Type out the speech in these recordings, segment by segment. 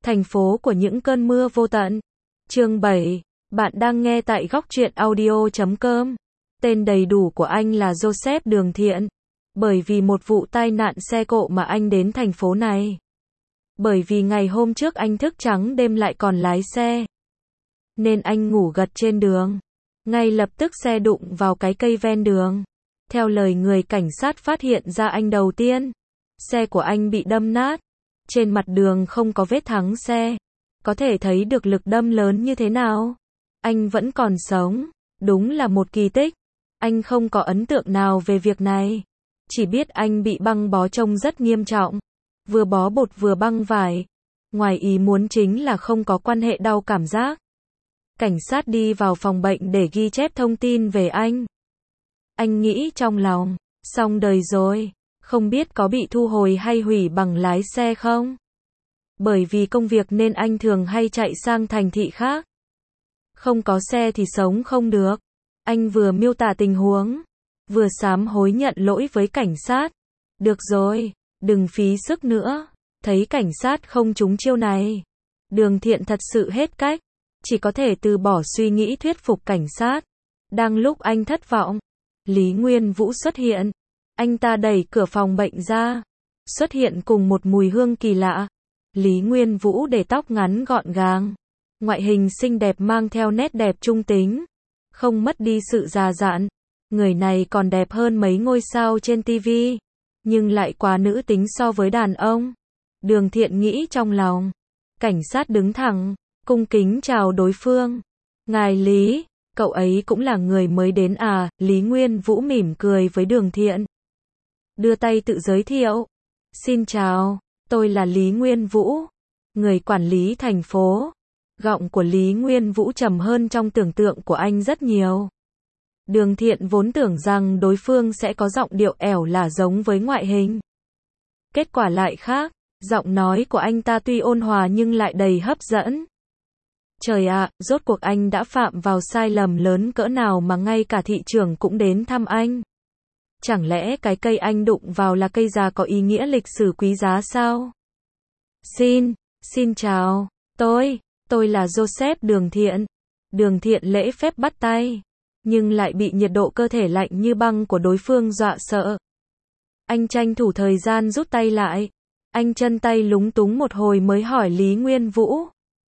Thành phố của những cơn mưa vô tận. Chương 7. Bạn đang nghe tại góc truyện audio.com. Tên đầy đủ của anh là Joseph Đường Thiện. Bởi vì một vụ tai nạn xe cộ mà anh đến thành phố này. Bởi vì ngày hôm trước anh thức trắng đêm lại còn lái xe. Nên anh ngủ gật trên đường. Ngay lập tức xe đụng vào cái cây ven đường. Theo lời người cảnh sát phát hiện ra anh đầu tiên, xe của anh bị đâm nát. Trên mặt đường không có vết thắng xe. Có thể thấy được lực đâm lớn như thế nào. Anh vẫn còn sống. Đúng là một kỳ tích. Anh không có ấn tượng nào về việc này. Chỉ biết anh bị băng bó trông rất nghiêm trọng. Vừa bó bột vừa băng vải. Ngoài ý muốn chính là không có quan hệ đau cảm giác. Cảnh sát đi vào phòng bệnh để ghi chép thông tin về anh. Anh nghĩ trong lòng, xong đời rồi. Không biết có bị thu hồi hay hủy bằng lái xe không? Bởi vì công việc nên anh thường hay chạy sang thành thị khác. Không có xe thì sống không được. Anh vừa miêu tả tình huống, vừa sám hối nhận lỗi với cảnh sát. Được rồi, đừng phí sức nữa. Thấy cảnh sát không trúng chiêu này, Đường Thiện thật sự hết cách. Chỉ có thể từ bỏ suy nghĩ thuyết phục cảnh sát. Đang lúc anh thất vọng, Lý Nguyên Vũ xuất hiện. Anh ta đẩy cửa phòng bệnh ra, xuất hiện cùng một mùi hương kỳ lạ. Lý Nguyên Vũ để tóc ngắn gọn gàng, ngoại hình xinh đẹp mang theo nét đẹp trung tính, không mất đi sự già dặn. Người này còn đẹp hơn mấy ngôi sao trên TV, nhưng lại quá nữ tính so với đàn ông. Đường Thiện nghĩ trong lòng. Cảnh sát đứng thẳng, cung kính chào đối phương. Ngài Lý, cậu ấy cũng là người mới đến à? Lý Nguyên Vũ mỉm cười với Đường Thiện, đưa tay tự giới thiệu. Xin chào, tôi là Lý Nguyên Vũ, người quản lý thành phố. Giọng của Lý Nguyên Vũ trầm hơn trong tưởng tượng của anh rất nhiều. Đường Thiện vốn tưởng rằng đối phương sẽ có giọng điệu ẻo lả giống với ngoại hình. Kết quả lại khác, giọng nói của anh ta tuy ôn hòa nhưng lại đầy hấp dẫn. Trời ạ, rốt cuộc anh đã phạm vào sai lầm lớn cỡ nào mà ngay cả thị trưởng cũng đến thăm anh. Chẳng lẽ cái cây anh đụng vào là cây già có ý nghĩa lịch sử quý giá sao? Xin chào, tôi là Joseph Đường Thiện. Đường Thiện lễ phép bắt tay, nhưng lại bị nhiệt độ cơ thể lạnh như băng của đối phương dọa sợ. Anh tranh thủ thời gian rút tay lại. Anh chân tay lúng túng một hồi mới hỏi Lý Nguyên Vũ.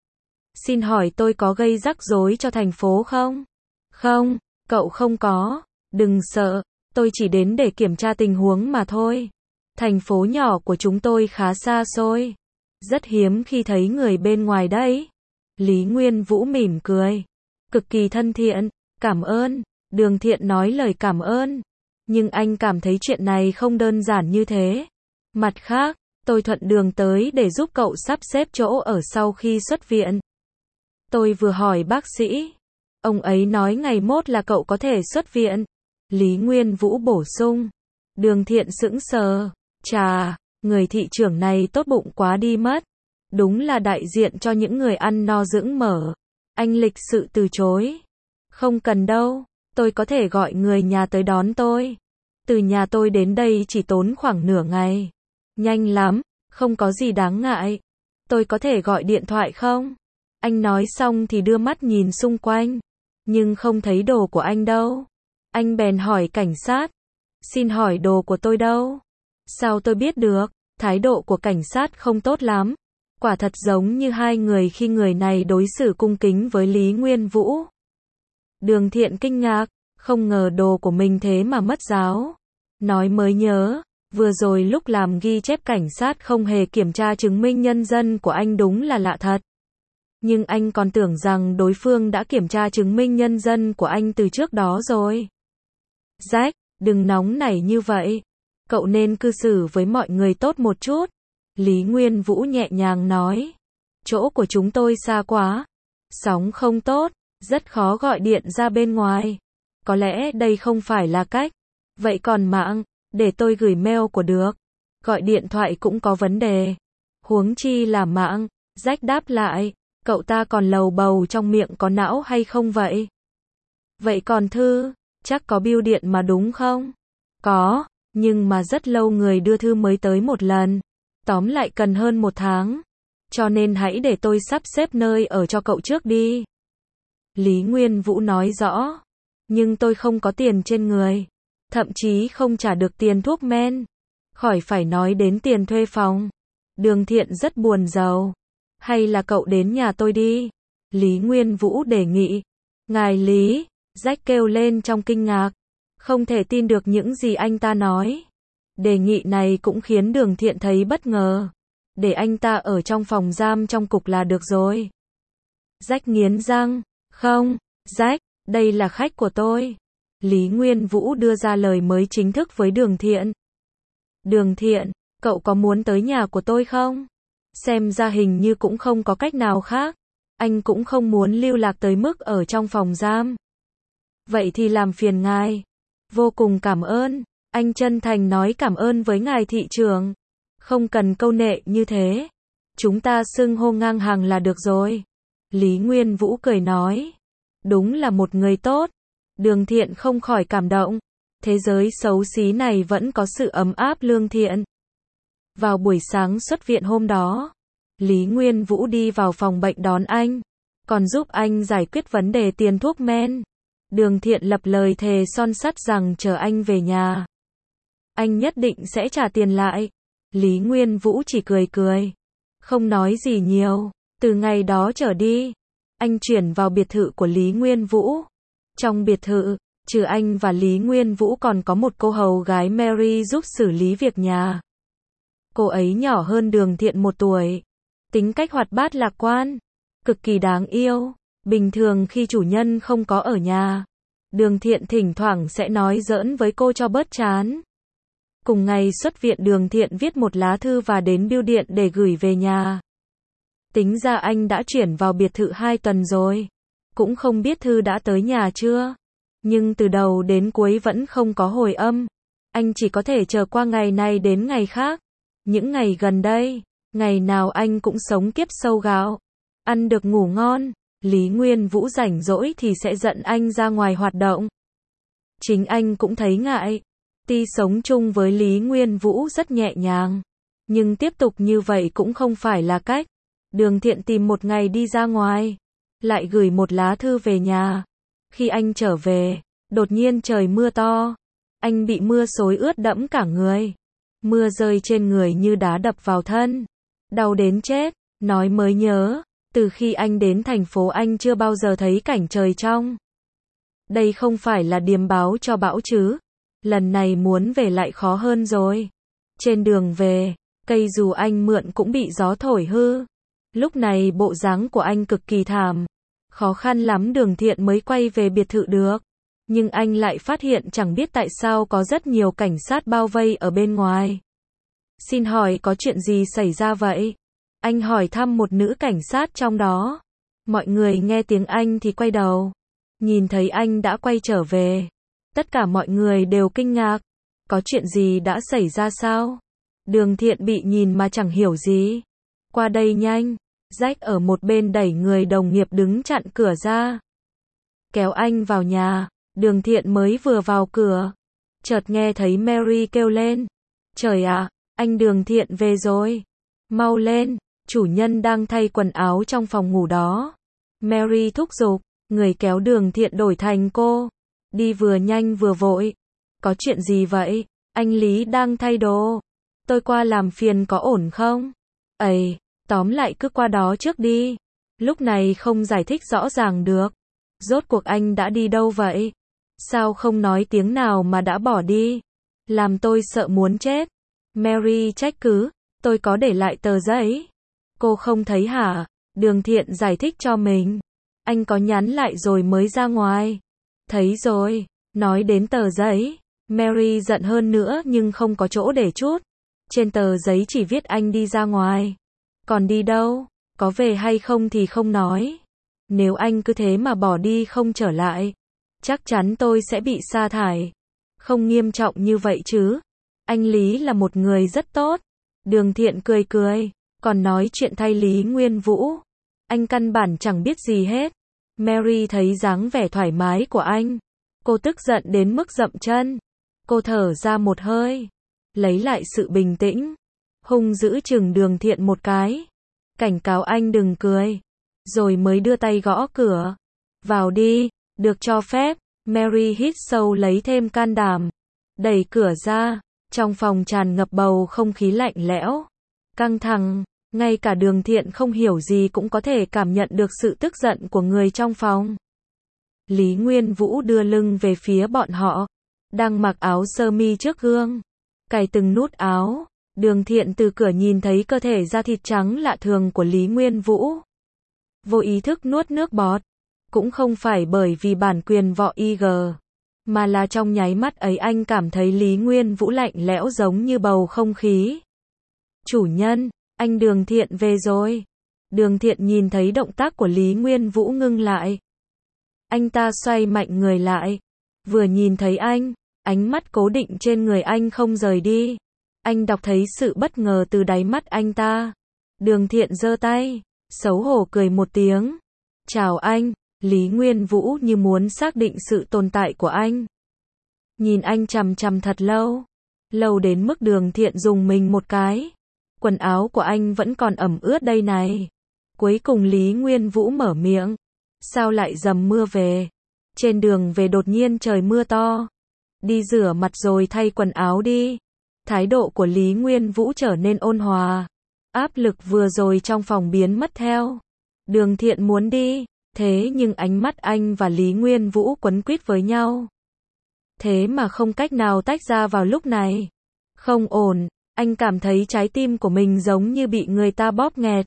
Xin hỏi tôi có gây rắc rối cho thành phố không? Không, cậu không có. Đừng sợ, tôi chỉ đến để kiểm tra tình huống mà thôi. Thành phố nhỏ của chúng tôi khá xa xôi. Rất hiếm khi thấy người bên ngoài đấy. Lý Nguyên Vũ mỉm cười, cực kỳ thân thiện. Cảm ơn. Đường Thiện nói lời cảm ơn. Nhưng anh cảm thấy chuyện này không đơn giản như thế. Mặt khác, tôi thuận đường tới để giúp cậu sắp xếp chỗ ở sau khi xuất viện. Tôi vừa hỏi bác sĩ. Ông ấy nói ngày mốt là cậu có thể xuất viện. Lý Nguyên Vũ bổ sung. Đường Thiện sững sờ. Chà, người thị trưởng này tốt bụng quá đi mất. Đúng là đại diện cho những người ăn no dưỡng mỡ. Anh lịch sự từ chối. Không cần đâu, tôi có thể gọi người nhà tới đón tôi. Từ nhà tôi đến đây chỉ tốn khoảng nửa ngày. Nhanh lắm, không có gì đáng ngại. Tôi có thể gọi điện thoại không? Anh nói xong thì đưa mắt nhìn xung quanh, nhưng không thấy đồ của anh đâu. Anh bèn hỏi cảnh sát. Xin hỏi đồ của tôi đâu? Sao tôi biết được? Thái độ của cảnh sát không tốt lắm. Quả thật giống như hai người khi người này đối xử cung kính với Lý Nguyên Vũ. Đường Thiện kinh ngạc, không ngờ đồ của mình thế mà mất giáo. Nói mới nhớ, vừa rồi lúc làm ghi chép cảnh sát không hề kiểm tra chứng minh nhân dân của anh, đúng là lạ thật. Nhưng anh còn tưởng rằng đối phương đã kiểm tra chứng minh nhân dân của anh từ trước đó rồi. Jack, đừng nóng nảy như vậy. Cậu nên cư xử với mọi người tốt một chút. Lý Nguyên Vũ nhẹ nhàng nói. Chỗ của chúng tôi xa quá. Sóng không tốt, rất khó gọi điện ra bên ngoài. Có lẽ đây không phải là cách. Vậy còn mạng, để tôi gửi mail của được. Gọi điện thoại cũng có vấn đề. Huống chi là mạng. Jack đáp lại. Cậu ta còn lầu bầu trong miệng có não hay không vậy? Vậy còn thư, chắc có bưu điện mà đúng không? Có, nhưng mà rất lâu người đưa thư mới tới một lần. Tóm lại cần hơn 1 tháng. cho nên hãy để tôi sắp xếp nơi ở cho cậu trước đi. Lý Nguyên Vũ nói rõ. Nhưng tôi không có tiền trên người. Thậm chí không trả được tiền thuốc men. Khỏi phải nói đến tiền thuê phòng. Đường Thiện rất buồn rầu. Hay là cậu đến nhà tôi đi. Lý Nguyên Vũ đề nghị. Ngài Lý, Jack kêu lên trong kinh ngạc. Không thể tin được những gì anh ta nói. Đề nghị này cũng khiến Đường Thiện thấy bất ngờ. Để anh ta ở trong phòng giam trong cục là được rồi. Jack nghiến răng. Không, Jack, đây là khách của tôi. Lý Nguyên Vũ đưa ra lời mới chính thức với Đường Thiện. Đường Thiện, cậu có muốn tới nhà của tôi không? Xem ra hình như cũng không có cách nào khác. Anh cũng không muốn lưu lạc tới mức ở trong phòng giam. Vậy thì làm phiền ngài. Vô cùng cảm ơn. Anh chân thành nói cảm ơn với ngài thị trưởng. Không cần câu nệ như thế. Chúng ta xưng hô ngang hàng là được rồi. Lý Nguyên Vũ cười nói. Đúng là một người tốt. Đường Thiện không khỏi cảm động. Thế giới xấu xí này vẫn có sự ấm áp lương thiện. Vào buổi sáng xuất viện hôm đó, Lý Nguyên Vũ đi vào phòng bệnh đón anh, còn giúp anh giải quyết vấn đề tiền thuốc men. Đường Thiện lập lời thề son sắt rằng chờ anh về nhà, anh nhất định sẽ trả tiền lại. Lý Nguyên Vũ chỉ cười cười, không nói gì nhiều. Từ ngày đó trở đi, anh chuyển vào biệt thự của Lý Nguyên Vũ. Trong biệt thự, trừ anh và Lý Nguyên Vũ còn có một cô hầu gái Mary giúp xử lý việc nhà. Cô ấy nhỏ hơn Đường Thiện 1 tuổi. Tính cách hoạt bát lạc quan, cực kỳ đáng yêu. Bình thường khi chủ nhân không có ở nhà, Đường Thiện thỉnh thoảng sẽ nói giỡn với cô cho bớt chán. Cùng ngày xuất viện, Đường Thiện viết một lá thư và đến bưu điện để gửi về nhà. Tính ra anh đã chuyển vào biệt thự 2 tuần rồi. Cũng không biết thư đã tới nhà chưa. Nhưng từ đầu đến cuối vẫn không có hồi âm. Anh chỉ có thể chờ qua ngày này đến ngày khác. Những ngày gần đây, ngày nào anh cũng sống kiếp sâu gạo. Ăn được ngủ ngon. Lý Nguyên Vũ rảnh rỗi thì sẽ dẫn anh ra ngoài hoạt động. Chính anh cũng thấy ngại. Tuy sống chung với Lý Nguyên Vũ rất nhẹ nhàng, nhưng tiếp tục như vậy cũng không phải là cách. Đường Thiện tìm một ngày đi ra ngoài, lại gửi một lá thư về nhà. Khi anh trở về, đột nhiên trời mưa to. Anh bị mưa xối ướt đẫm cả người. Mưa rơi trên người như đá đập vào thân. Đau đến chết. Nói mới nhớ, từ khi anh đến thành phố anh chưa bao giờ thấy cảnh trời trong. Đây không phải là điềm báo cho bão chứ. Lần này muốn về lại khó hơn rồi. Trên đường về, cây dù anh mượn cũng bị gió thổi hư. Lúc này bộ dáng của anh cực kỳ thảm. Khó khăn lắm Đường Thiện mới quay về biệt thự được. Nhưng anh lại phát hiện chẳng biết tại sao có rất nhiều cảnh sát bao vây ở bên ngoài. Xin hỏi có chuyện gì xảy ra vậy? Anh hỏi thăm một nữ cảnh sát trong đó. Mọi người nghe tiếng Anh thì quay đầu. Nhìn thấy anh đã quay trở về. Tất cả mọi người đều kinh ngạc. Có chuyện gì đã xảy ra sao? Đường Thiện bị nhìn mà chẳng hiểu gì. Qua đây nhanh. Jack ở một bên đẩy người đồng nghiệp đứng chặn cửa ra. Kéo anh vào nhà. Đường Thiện mới vừa vào cửa, chợt nghe thấy Mary kêu lên. Trời ạ, anh Đường Thiện về rồi. Mau lên, chủ nhân đang thay quần áo trong phòng ngủ đó. Mary thúc giục, người kéo Đường Thiện đổi thành cô. Đi vừa nhanh vừa vội. Có chuyện gì vậy? Anh Lý đang thay đồ. Tôi qua làm phiền có ổn không? Ây, tóm lại cứ qua đó trước đi. Lúc này không giải thích rõ ràng được. Rốt cuộc anh đã đi đâu vậy? Sao không nói tiếng nào mà đã bỏ đi? Làm tôi sợ muốn chết. Mary trách cứ, tôi có để lại tờ giấy. Cô không thấy hả? Đường Thiện giải thích cho mình. Anh có nhắn lại rồi mới ra ngoài. Thấy rồi. Nói đến tờ giấy, Mary giận hơn nữa nhưng không có chỗ để trút. Trên tờ giấy chỉ viết anh đi ra ngoài. Còn đi đâu? Có về hay không thì không nói. Nếu anh cứ thế mà bỏ đi không trở lại, chắc chắn tôi sẽ bị sa thải. Không nghiêm trọng như vậy chứ. Anh Lý là một người rất tốt. Đường Thiện cười cười, còn nói chuyện thay Lý Nguyên Vũ. Anh căn bản chẳng biết gì hết. Mary thấy dáng vẻ thoải mái của anh. Cô tức giận đến mức dậm chân. Cô thở ra một hơi, lấy lại sự bình tĩnh, hung dữ chừng Đường Thiện một cái. cảnh cáo anh đừng cười, rồi mới đưa tay gõ cửa. Vào đi, được cho phép. Mary hít sâu lấy thêm can đảm, đẩy cửa ra, trong phòng tràn ngập bầu không khí lạnh lẽo, căng thẳng, ngay cả Đường Thiện không hiểu gì cũng có thể cảm nhận được sự tức giận của người trong phòng. Lý Nguyên Vũ đưa lưng về phía bọn họ, đang mặc áo sơ mi trước gương, cài từng nút áo. Đường Thiện từ cửa nhìn thấy cơ thể da thịt trắng lạ thường của Lý Nguyên Vũ, vô ý thức nuốt nước bọt, cũng không phải bởi vì bản quyền võ IG, mà là trong nháy mắt ấy anh cảm thấy Lý Nguyên Vũ lạnh lẽo giống như bầu không khí. Chủ nhân, anh Đường Thiện về rồi. Đường Thiện nhìn thấy động tác của Lý Nguyên Vũ ngưng lại. Anh ta xoay mạnh người lại, vừa nhìn thấy anh, ánh mắt cố định trên người anh không rời đi. Anh đọc thấy sự bất ngờ từ đáy mắt anh ta. Đường Thiện giơ tay, xấu hổ cười một tiếng. Chào anh. Lý Nguyên Vũ như muốn xác định sự tồn tại của anh. Nhìn anh chằm chằm thật lâu. Lâu đến mức Đường Thiện dùng mình một cái. Quần áo của anh vẫn còn ẩm ướt đây này. Cuối cùng Lý Nguyên Vũ mở miệng. Sao lại dầm mưa về? Trên đường về đột nhiên trời mưa to. Đi rửa mặt rồi thay quần áo đi. Thái độ của Lý Nguyên Vũ trở nên ôn hòa. Áp lực vừa rồi trong phòng biến mất theo. Đường Thiện muốn đi. Thế nhưng ánh mắt anh và Lý Nguyên Vũ quấn quýt với nhau. Thế mà không cách nào tách ra vào lúc này. Không ổn, anh cảm thấy trái tim của mình giống như bị người ta bóp nghẹt.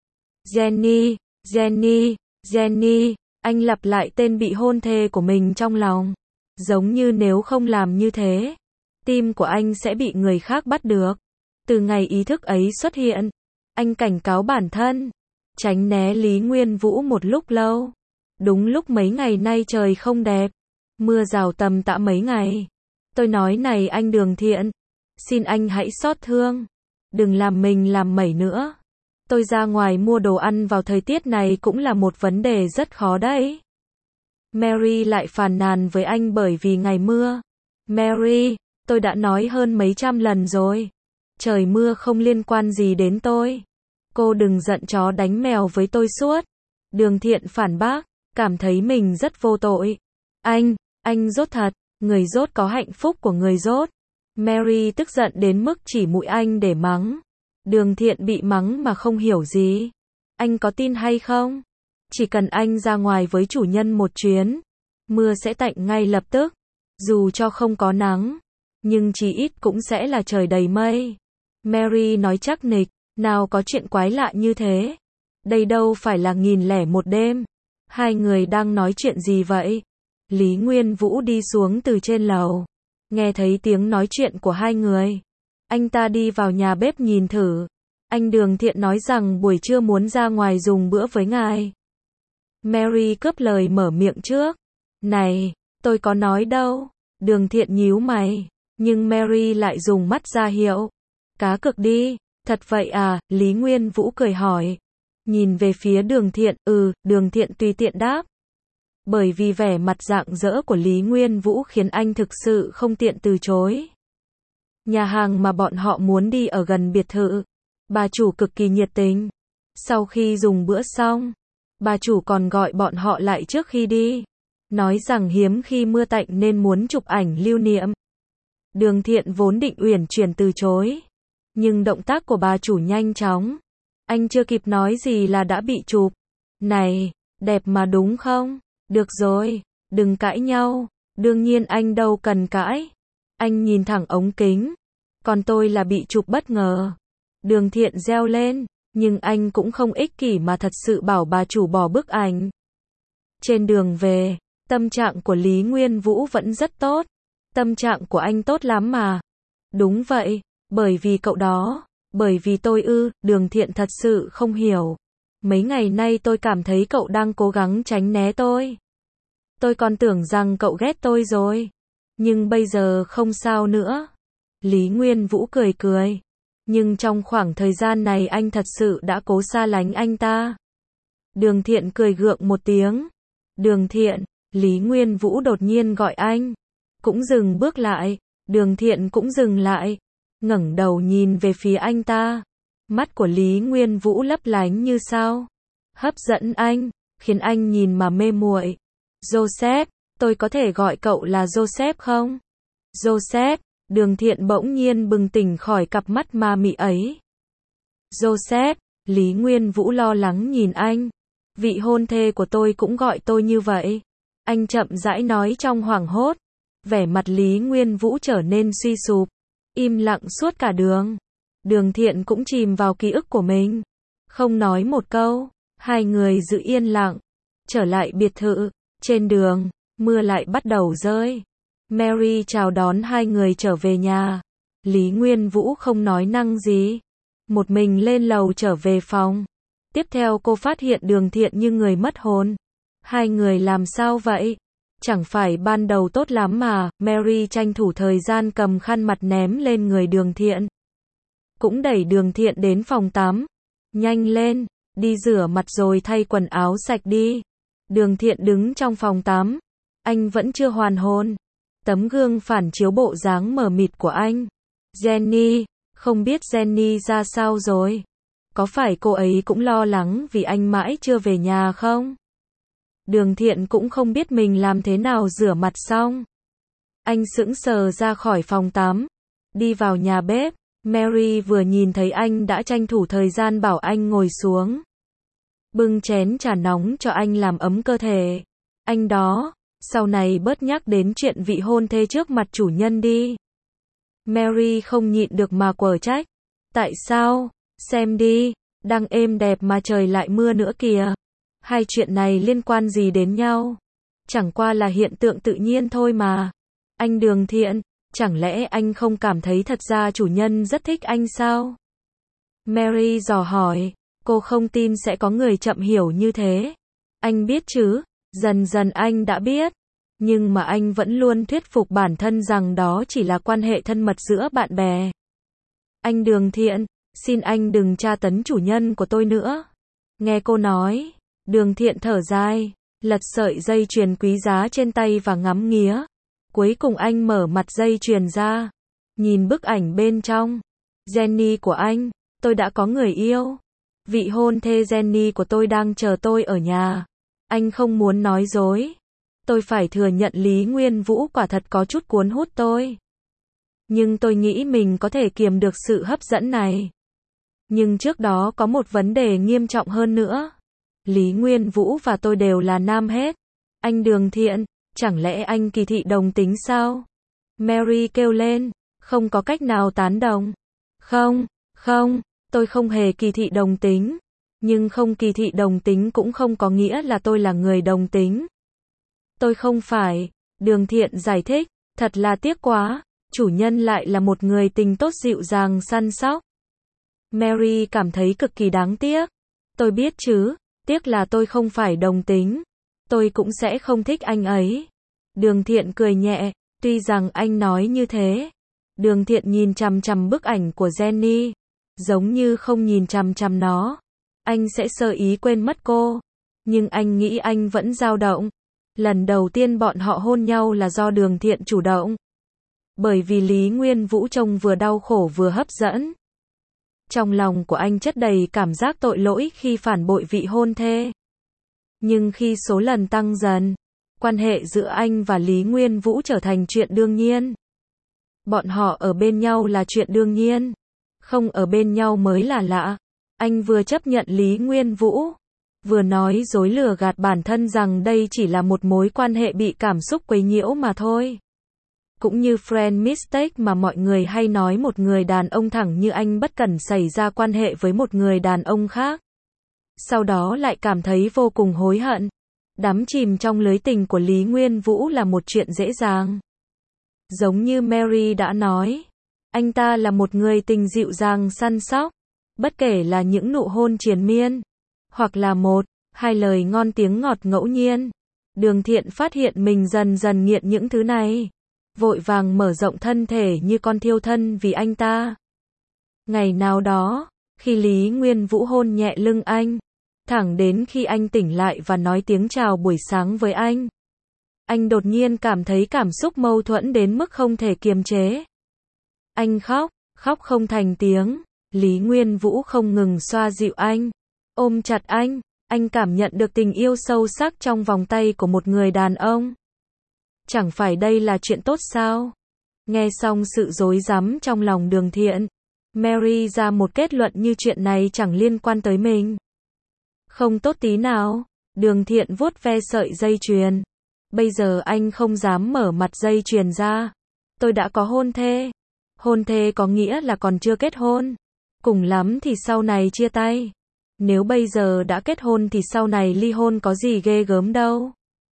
Jenny, Jenny, Jenny, anh lặp lại tên bị hôn thê của mình trong lòng. Giống như nếu không làm như thế, tim của anh sẽ bị người khác bắt được. Từ ngày ý thức ấy xuất hiện, anh cảnh cáo bản thân. Tránh né Lý Nguyên Vũ một lúc lâu. Đúng lúc mấy ngày nay trời không đẹp. Mưa rào tầm tã mấy ngày. Tôi nói này anh Đường Thiện. Xin anh hãy xót thương. Đừng làm mình làm mẩy nữa. Tôi ra ngoài mua đồ ăn vào thời tiết này cũng là một vấn đề rất khó đấy. Mary lại phàn nàn với anh bởi vì ngày mưa. Mary, tôi đã nói hơn mấy trăm lần rồi. Trời mưa không liên quan gì đến tôi. Cô đừng giận chó đánh mèo với tôi suốt. Đường Thiện phản bác, cảm thấy mình rất vô tội. Anh dốt thật, người dốt có hạnh phúc của người dốt. Mary tức giận đến mức chỉ mũi anh để mắng. Đường Thiện bị mắng mà không hiểu gì. Anh có tin hay không? Chỉ cần anh ra ngoài với chủ nhân một chuyến, mưa sẽ tạnh ngay lập tức. Dù cho không có nắng, nhưng chí ít cũng sẽ là trời đầy mây. Mary nói chắc nịch. Nào có chuyện quái lạ như thế. Đây đâu phải là 1001 đêm. Hai người đang nói chuyện gì vậy? Lý Nguyên Vũ đi xuống từ trên lầu. Nghe thấy tiếng nói chuyện của hai người. Anh ta đi vào nhà bếp nhìn thử. Anh Đường Thiện nói rằng buổi trưa muốn ra ngoài dùng bữa với ngài. Mary cướp lời mở miệng trước. Này, tôi có nói đâu. Đường Thiện nhíu mày. Nhưng Mary lại dùng mắt ra hiệu. Cá cược đi. Thật vậy à, Lý Nguyên Vũ cười hỏi. Nhìn về phía Đường Thiện, Đường Thiện tùy tiện đáp. Bởi vì vẻ mặt rạng rỡ của Lý Nguyên Vũ khiến anh thực sự không tiện từ chối. Nhà hàng mà bọn họ muốn đi ở gần biệt thự. Bà chủ cực kỳ nhiệt tình. Sau khi dùng bữa xong, bà chủ còn gọi bọn họ lại trước khi đi. Nói rằng hiếm khi mưa tạnh nên muốn chụp ảnh lưu niệm. Đường Thiện vốn định uyển chuyển từ chối. Nhưng động tác của bà chủ nhanh chóng. Anh chưa kịp nói gì là đã bị chụp. Này, đẹp mà đúng không? Được rồi, đừng cãi nhau. Đương nhiên anh đâu cần cãi. Anh nhìn thẳng ống kính. Còn tôi là bị chụp bất ngờ. Đường Thiện reo lên. Nhưng anh cũng không ích kỷ mà thật sự bảo bà chủ bỏ bức ảnh. Trên đường về, tâm trạng của Lý Nguyên Vũ vẫn rất tốt. Tâm trạng của anh tốt lắm mà. Đúng vậy. Bởi vì cậu đó, bởi vì tôi Đường Thiện thật sự không hiểu. Mấy ngày nay tôi cảm thấy cậu đang cố gắng tránh né tôi. Tôi còn tưởng rằng cậu ghét tôi rồi. Nhưng bây giờ không sao nữa. Lý Nguyên Vũ cười cười. Nhưng trong khoảng thời gian này anh thật sự đã cố xa lánh anh ta. Đường Thiện cười gượng một tiếng. Đường Thiện, Lý Nguyên Vũ đột nhiên gọi anh. Cũng dừng bước lại. Đường Thiện cũng dừng lại. Ngẩng đầu nhìn về phía anh ta. Mắt của Lý Nguyên Vũ lấp lánh như sao, hấp dẫn anh, khiến anh nhìn mà mê muội. Joseph, tôi có thể gọi cậu là Joseph không? Joseph, Đường Thiện bỗng nhiên bừng tỉnh khỏi cặp mắt ma mị ấy. Joseph, Lý Nguyên Vũ lo lắng nhìn anh. Vị hôn thê của tôi cũng gọi tôi như vậy. Anh chậm rãi nói trong hoảng hốt. Vẻ mặt Lý Nguyên Vũ trở nên suy sụp, im lặng suốt cả đường. Đường Thiện cũng chìm vào ký ức của mình, không nói một câu. Hai người giữ yên lặng. Trở lại biệt thự, trên đường, mưa lại bắt đầu rơi. Mary chào đón hai người trở về nhà. Lý Nguyên Vũ không nói năng gì, một mình lên lầu trở về phòng. Tiếp theo cô phát hiện Đường Thiện như người mất hồn. Hai người làm sao vậy? Chẳng phải ban đầu tốt lắm mà. Mary tranh thủ thời gian cầm khăn mặt ném lên người Đường Thiện, cũng đẩy Đường Thiện đến phòng tắm. Nhanh lên, đi rửa mặt rồi thay quần áo sạch đi. Đường Thiện đứng trong phòng tắm, anh vẫn chưa hoàn hồn. Tấm gương phản chiếu bộ dáng mờ mịt của anh. Jenny, không biết Jenny ra sao rồi? Có phải cô ấy cũng lo lắng vì anh mãi chưa về nhà không? Đường Thiện cũng không biết mình làm thế nào rửa mặt xong. Anh sững sờ ra khỏi phòng tắm, đi vào nhà bếp. Mary vừa nhìn thấy anh đã tranh thủ thời gian bảo anh ngồi xuống, bưng chén trà nóng cho anh làm ấm cơ thể. Anh đó, sau này bớt nhắc đến chuyện vị hôn thê trước mặt chủ nhân đi. Mary không nhịn được mà quở trách. Tại sao? Xem đi, đang êm đẹp mà trời lại mưa nữa kìa. Hai chuyện này liên quan gì đến nhau? Chẳng qua là hiện tượng tự nhiên thôi mà. Anh Đường Thiện, chẳng lẽ anh không cảm thấy thật ra chủ nhân rất thích anh sao? Mary dò hỏi, cô không tin sẽ có người chậm hiểu như thế. Anh biết chứ, dần dần anh đã biết. Nhưng mà anh vẫn luôn thuyết phục bản thân rằng đó chỉ là quan hệ thân mật giữa bạn bè. Anh Đường Thiện, xin anh đừng tra tấn chủ nhân của tôi nữa. Nghe cô nói, Đường Thiện thở dài, lật sợi dây chuyền quý giá trên tay và ngắm nghía. Cuối cùng anh mở mặt dây chuyền ra, nhìn bức ảnh bên trong. Jenny của anh, tôi đã có người yêu. Vị hôn thê Jenny của tôi đang chờ tôi ở nhà. Anh không muốn nói dối. Tôi phải thừa nhận Lý Nguyên Vũ quả thật có chút cuốn hút tôi. Nhưng tôi nghĩ mình có thể kiềm được sự hấp dẫn này. Nhưng trước đó có một vấn đề nghiêm trọng hơn nữa. Lý Nguyên Vũ và tôi đều là nam hết. Anh Đường Thiện, chẳng lẽ anh kỳ thị đồng tính sao? Mary kêu lên, không có cách nào tán đồng. Không, tôi không hề kỳ thị đồng tính. Nhưng không kỳ thị đồng tính cũng không có nghĩa là tôi là người đồng tính. Tôi không phải. Đường Thiện giải thích, thật là tiếc quá. Chủ nhân lại là một người tình tốt dịu dàng săn sóc. Mary cảm thấy cực kỳ đáng tiếc. Tôi biết chứ, tiếc là tôi không phải đồng tính. Tôi cũng sẽ không thích anh ấy. Đường Thiện cười nhẹ, tuy rằng anh nói như thế. Đường Thiện nhìn chằm chằm bức ảnh của Jenny, giống như không nhìn chằm chằm nó, anh sẽ sơ ý quên mất cô. Nhưng anh nghĩ anh vẫn dao động. Lần đầu tiên bọn họ hôn nhau là do Đường Thiện chủ động. Bởi vì Lý Nguyên Vũ trông vừa đau khổ vừa hấp dẫn. Trong lòng của anh chất đầy cảm giác tội lỗi khi phản bội vị hôn thê. Nhưng khi số lần tăng dần, quan hệ giữa anh và Lý Nguyên Vũ trở thành chuyện đương nhiên. Bọn họ ở bên nhau là chuyện đương nhiên. Không ở bên nhau mới là lạ. Anh vừa chấp nhận Lý Nguyên Vũ, vừa nói dối lừa gạt bản thân rằng đây chỉ là một mối quan hệ bị cảm xúc quấy nhiễu mà thôi. Cũng như friend mistake mà mọi người hay nói, một người đàn ông thẳng như anh bất cẩn xảy ra quan hệ với một người đàn ông khác. Sau đó lại cảm thấy vô cùng hối hận. Đắm chìm trong lưới tình của Lý Nguyên Vũ là một chuyện dễ dàng. Giống như Mary đã nói, anh ta là một người tình dịu dàng săn sóc. Bất kể là những nụ hôn triền miên, hoặc là một, hai lời ngon tiếng ngọt ngẫu nhiên. Đường Thiện phát hiện mình dần dần nghiện những thứ này. Vội vàng mở rộng thân thể như con thiêu thân vì anh ta. Ngày nào đó, khi Lý Nguyên Vũ hôn nhẹ lưng anh, thẳng đến khi anh tỉnh lại và nói tiếng chào buổi sáng với anh đột nhiên cảm thấy cảm xúc mâu thuẫn đến mức không thể kiềm chế. Anh khóc không thành tiếng, Lý Nguyên Vũ không ngừng xoa dịu anh, ôm chặt anh cảm nhận được tình yêu sâu sắc trong vòng tay của một người đàn ông. Chẳng phải đây là chuyện tốt sao? Nghe xong sự rối rắm trong lòng Đường Thiện, Mary ra một kết luận như chuyện này chẳng liên quan tới mình. Không tốt tí nào. Đường Thiện vuốt ve sợi dây chuyền. Bây giờ anh không dám mở mặt dây chuyền ra. Tôi đã có hôn thê. Hôn thê có nghĩa là còn chưa kết hôn. Cùng lắm thì sau này chia tay. Nếu bây giờ đã kết hôn thì sau này ly hôn có gì ghê gớm đâu.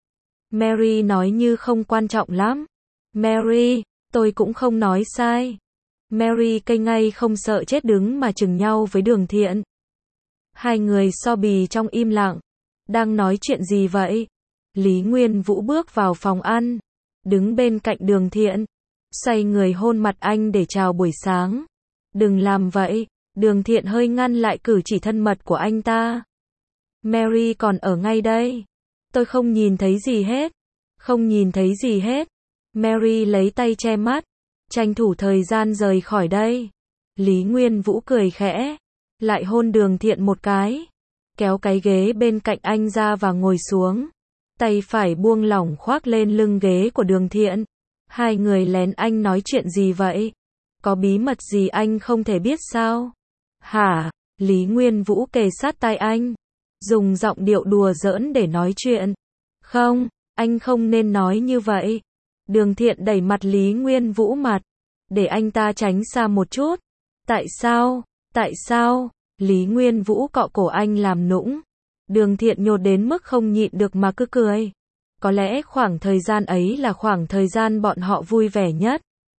Mary nói như không quan trọng lắm. Mary, tôi cũng không nói sai. Mary cây ngay không sợ chết đứng mà chừng nhau với Đường Thiện. Hai người so bì trong im lặng. Đang nói chuyện gì vậy? Lý Nguyên Vũ bước vào phòng ăn, đứng bên cạnh Đường Thiện, xoay người hôn mặt anh để chào buổi sáng. Đừng làm vậy. Đường Thiện hơi ngăn lại cử chỉ thân mật của anh ta. Mary còn ở ngay đây. Tôi không nhìn thấy gì hết. Không nhìn thấy gì hết. Mary lấy tay che mắt, tranh thủ thời gian rời khỏi đây. Lý Nguyên Vũ cười khẽ, lại hôn Đường Thiện một cái, kéo cái ghế bên cạnh anh ra và ngồi xuống. Tay phải buông lỏng khoác lên lưng ghế của Đường Thiện. Hai người lén anh nói chuyện gì vậy? Có bí mật gì anh không thể biết sao? Hả? Lý Nguyên Vũ kề sát tai anh, dùng giọng điệu đùa giỡn để nói chuyện. Không, anh không nên nói như vậy. Đường Thiện đẩy mặt Lý Nguyên Vũ mặt, để anh ta tránh xa một chút. Tại sao? Tại sao? Lý Nguyên Vũ cọ cổ anh làm nũng. Đường Thiện nhột đến mức không nhịn được mà cứ cười. Có lẽ khoảng thời gian ấy là khoảng thời gian bọn họ vui vẻ nhất.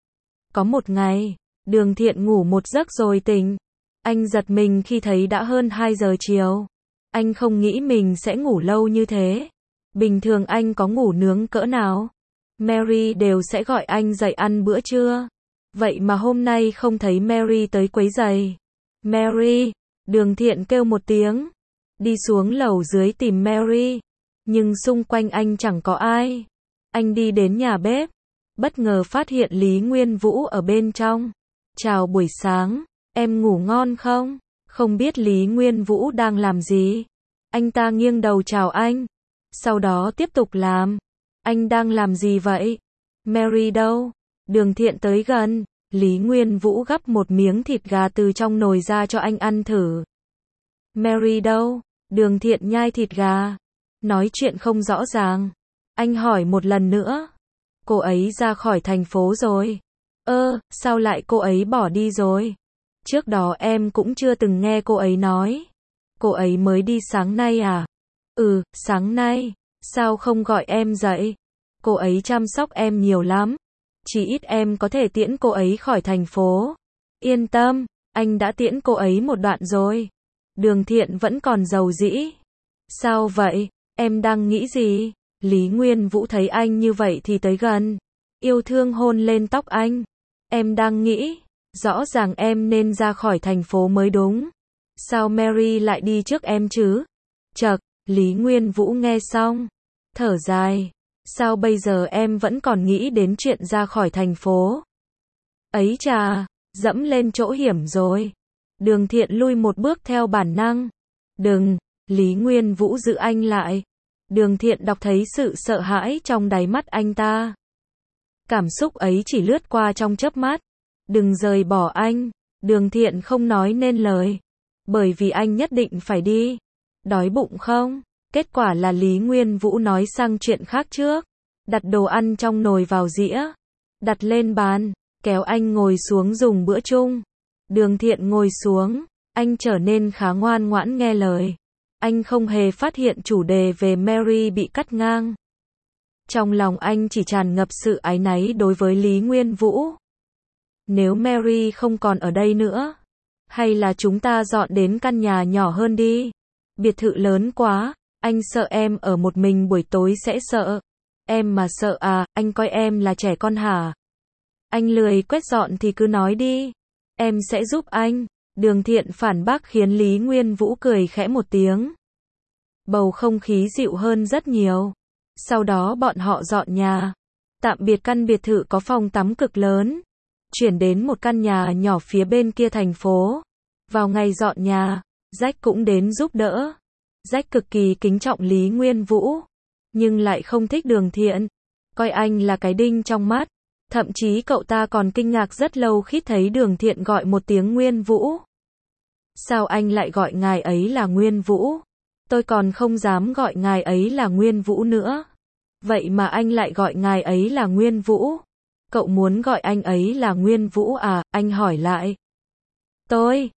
Có một ngày, Đường Thiện ngủ một giấc rồi tỉnh. Anh giật mình khi thấy đã hơn 2 giờ chiều. Anh không nghĩ mình sẽ ngủ lâu như thế. Bình thường anh có ngủ nướng cỡ nào, Mary đều sẽ gọi anh dậy ăn bữa trưa. Vậy mà hôm nay không thấy Mary tới quấy giày. Mary, Đường Thiện kêu một tiếng, đi xuống lầu dưới tìm Mary. Nhưng xung quanh anh chẳng có ai. Anh đi đến nhà bếp, bất ngờ phát hiện Lý Nguyên Vũ ở bên trong. Chào buổi sáng, em ngủ ngon không? Không biết Lý Nguyên Vũ đang làm gì. Anh ta nghiêng đầu chào anh, sau đó tiếp tục làm. Anh đang làm gì vậy? Mary đâu? Đường Thiện tới gần, Lý Nguyên Vũ gắp một miếng thịt gà từ trong nồi ra cho anh ăn thử. Mary đâu? Đường Thiện nhai thịt gà, nói chuyện không rõ ràng. Anh hỏi một lần nữa. Cô ấy ra khỏi thành phố rồi. Sao lại cô ấy bỏ đi rồi? Trước đó em cũng chưa từng nghe cô ấy nói. Cô ấy mới đi sáng nay à? Sáng nay. Sao không gọi em dậy? Cô ấy chăm sóc em nhiều lắm. Chỉ ít em có thể tiễn cô ấy khỏi thành phố. Yên tâm, anh đã tiễn cô ấy một đoạn rồi. Đường Thiện vẫn còn dầu dĩ. Sao vậy? Em đang nghĩ gì? Lý Nguyên Vũ thấy anh như vậy thì tới gần, yêu thương hôn lên tóc anh. Em đang nghĩ, rõ ràng em nên ra khỏi thành phố mới đúng. Sao Mary lại đi trước em chứ? Chậc, Lý Nguyên Vũ nghe xong, thở dài. Sao bây giờ em vẫn còn nghĩ đến chuyện ra khỏi thành phố? Ấy chà, dẫm lên chỗ hiểm rồi. Đường Thiện lui một bước theo bản năng. Đừng, Lý Nguyên Vũ giữ anh lại. Đường Thiện đọc thấy sự sợ hãi trong đáy mắt anh ta. Cảm xúc ấy chỉ lướt qua trong chớp mắt. Đừng rời bỏ anh. Đường Thiện không nói nên lời. Bởi vì anh nhất định phải đi. Đói bụng không? Kết quả là Lý Nguyên Vũ nói sang chuyện khác trước. Đặt đồ ăn trong nồi vào dĩa, đặt lên bàn, kéo anh ngồi xuống dùng bữa chung. Đường Thiện ngồi xuống, anh trở nên khá ngoan ngoãn nghe lời. Anh không hề phát hiện chủ đề về Mary bị cắt ngang. Trong lòng anh chỉ tràn ngập sự áy náy đối với Lý Nguyên Vũ. Nếu Mary không còn ở đây nữa, hay là chúng ta dọn đến căn nhà nhỏ hơn đi. Biệt thự lớn quá, anh sợ em ở một mình buổi tối sẽ sợ. Em mà sợ à, anh coi em là trẻ con hả? Anh lười quét dọn thì cứ nói đi. Em sẽ giúp anh. Đường Thiện phản bác khiến Lý Nguyên Vũ cười khẽ một tiếng. Bầu không khí dịu hơn rất nhiều. Sau đó bọn họ dọn nhà. Tạm biệt căn biệt thự có phòng tắm cực lớn. Chuyển đến một căn nhà nhỏ phía bên kia thành phố. Vào ngày dọn nhà, Jack cũng đến giúp đỡ. Jack cực kỳ kính trọng Lý Nguyên Vũ, nhưng lại không thích Đường Thiện, coi anh là cái đinh trong mắt. Thậm chí cậu ta còn kinh ngạc rất lâu khi thấy Đường Thiện gọi một tiếng Nguyên Vũ. Sao anh lại gọi ngài ấy là Nguyên Vũ? Tôi còn không dám gọi ngài ấy là Nguyên Vũ nữa. Vậy mà anh lại gọi ngài ấy là Nguyên Vũ. Cậu muốn gọi anh ấy là Nguyên Vũ à? Anh hỏi lại. Tôi.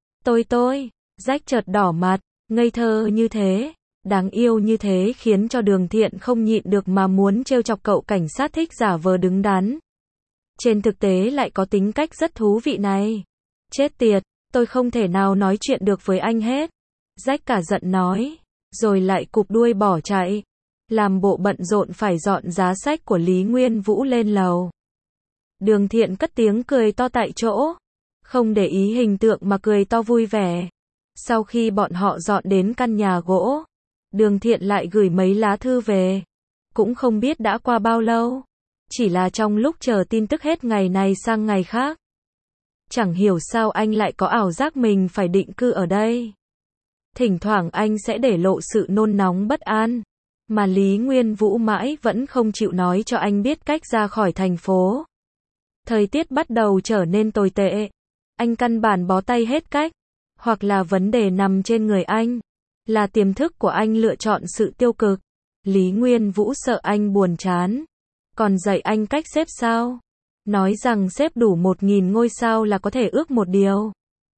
Jack chợt đỏ mặt, ngây thơ như thế, đáng yêu như thế khiến cho Đường Thiện không nhịn được mà muốn trêu chọc cậu cảnh sát thích giả vờ đứng đắn. Trên thực tế lại có tính cách rất thú vị này. Chết tiệt, tôi không thể nào nói chuyện được với anh hết. Jack cả giận nói, rồi lại cụp đuôi bỏ chạy, làm bộ bận rộn phải dọn giá sách của Lý Nguyên Vũ lên lầu. Đường Thiện cất tiếng cười to tại chỗ, không để ý hình tượng mà cười to vui vẻ. Sau khi bọn họ dọn đến căn nhà gỗ, Đường Thiện lại gửi mấy lá thư về. Cũng không biết đã qua bao lâu, chỉ là trong lúc chờ tin tức hết ngày này sang ngày khác. Chẳng hiểu sao anh lại có ảo giác mình phải định cư ở đây. Thỉnh thoảng anh sẽ để lộ sự nôn nóng bất an, mà Lý Nguyên Vũ mãi vẫn không chịu nói cho anh biết cách ra khỏi thành phố. Thời tiết bắt đầu trở nên tồi tệ. Anh căn bản bó tay hết cách. Hoặc là vấn đề nằm trên người anh. Là tiềm thức của anh lựa chọn sự tiêu cực. Lý Nguyên Vũ sợ anh buồn chán. Còn dạy anh cách xếp sao. Nói rằng xếp đủ 1.000 ngôi sao là có thể ước một điều.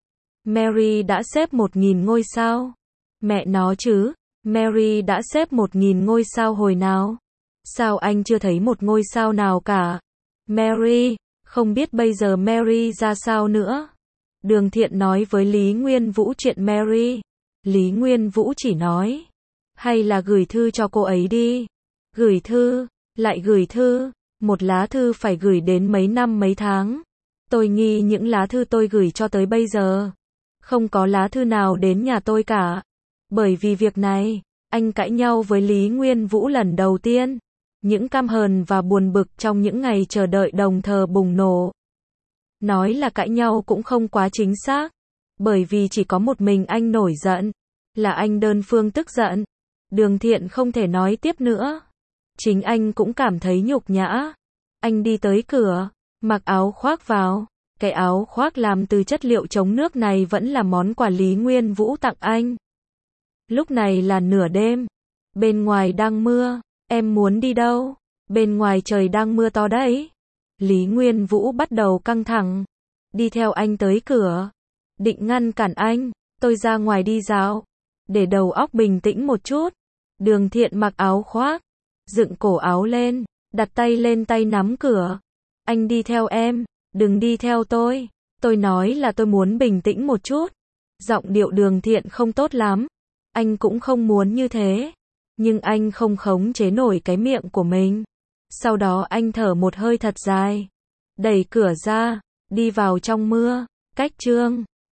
Mary đã xếp 1.000 ngôi sao. Mẹ nó chứ. Mary đã xếp 1.000 ngôi sao hồi nào? Sao anh chưa thấy một ngôi sao nào cả? Mary, không biết bây giờ Mary ra sao nữa? Đường Thiện nói với Lý Nguyên Vũ chuyện Mary. Lý Nguyên Vũ chỉ nói, hay là gửi thư cho cô ấy đi. Gửi thư, lại gửi thư, một lá thư phải gửi đến mấy năm mấy tháng. Tôi nghi những lá thư tôi gửi cho tới bây giờ, không có lá thư nào đến nhà tôi cả. Bởi vì việc này, anh cãi nhau với Lý Nguyên Vũ lần đầu tiên. Những căm hờn và buồn bực trong những ngày chờ đợi đồng thời bùng nổ. Nói là cãi nhau cũng không quá chính xác, bởi vì chỉ có một mình anh nổi giận, là anh đơn phương tức giận. Đường Thiện không thể nói tiếp nữa. Chính anh cũng cảm thấy nhục nhã. Anh đi tới cửa, mặc áo khoác vào. Cái áo khoác làm từ chất liệu chống nước này vẫn là món quà Lý Nguyên Vũ tặng anh. Lúc này là nửa đêm. Bên ngoài đang mưa. Em muốn đi đâu? Bên ngoài trời đang mưa to đấy. Lý Nguyên Vũ bắt đầu căng thẳng. Đi theo anh tới cửa. Định ngăn cản anh. Tôi ra ngoài đi dạo. Để đầu óc bình tĩnh một chút. Đường Thiện mặc áo khoác. Dựng cổ áo lên. Đặt tay lên tay nắm cửa. Anh đi theo em. Đừng đi theo tôi. Tôi nói là tôi muốn bình tĩnh một chút. Giọng điệu Đường Thiện không tốt lắm. Anh cũng không muốn như thế. Nhưng anh không khống chế nổi cái miệng của mình. Sau đó anh thở một hơi thật dài. Đẩy cửa ra. Đi vào trong mưa. Cách chương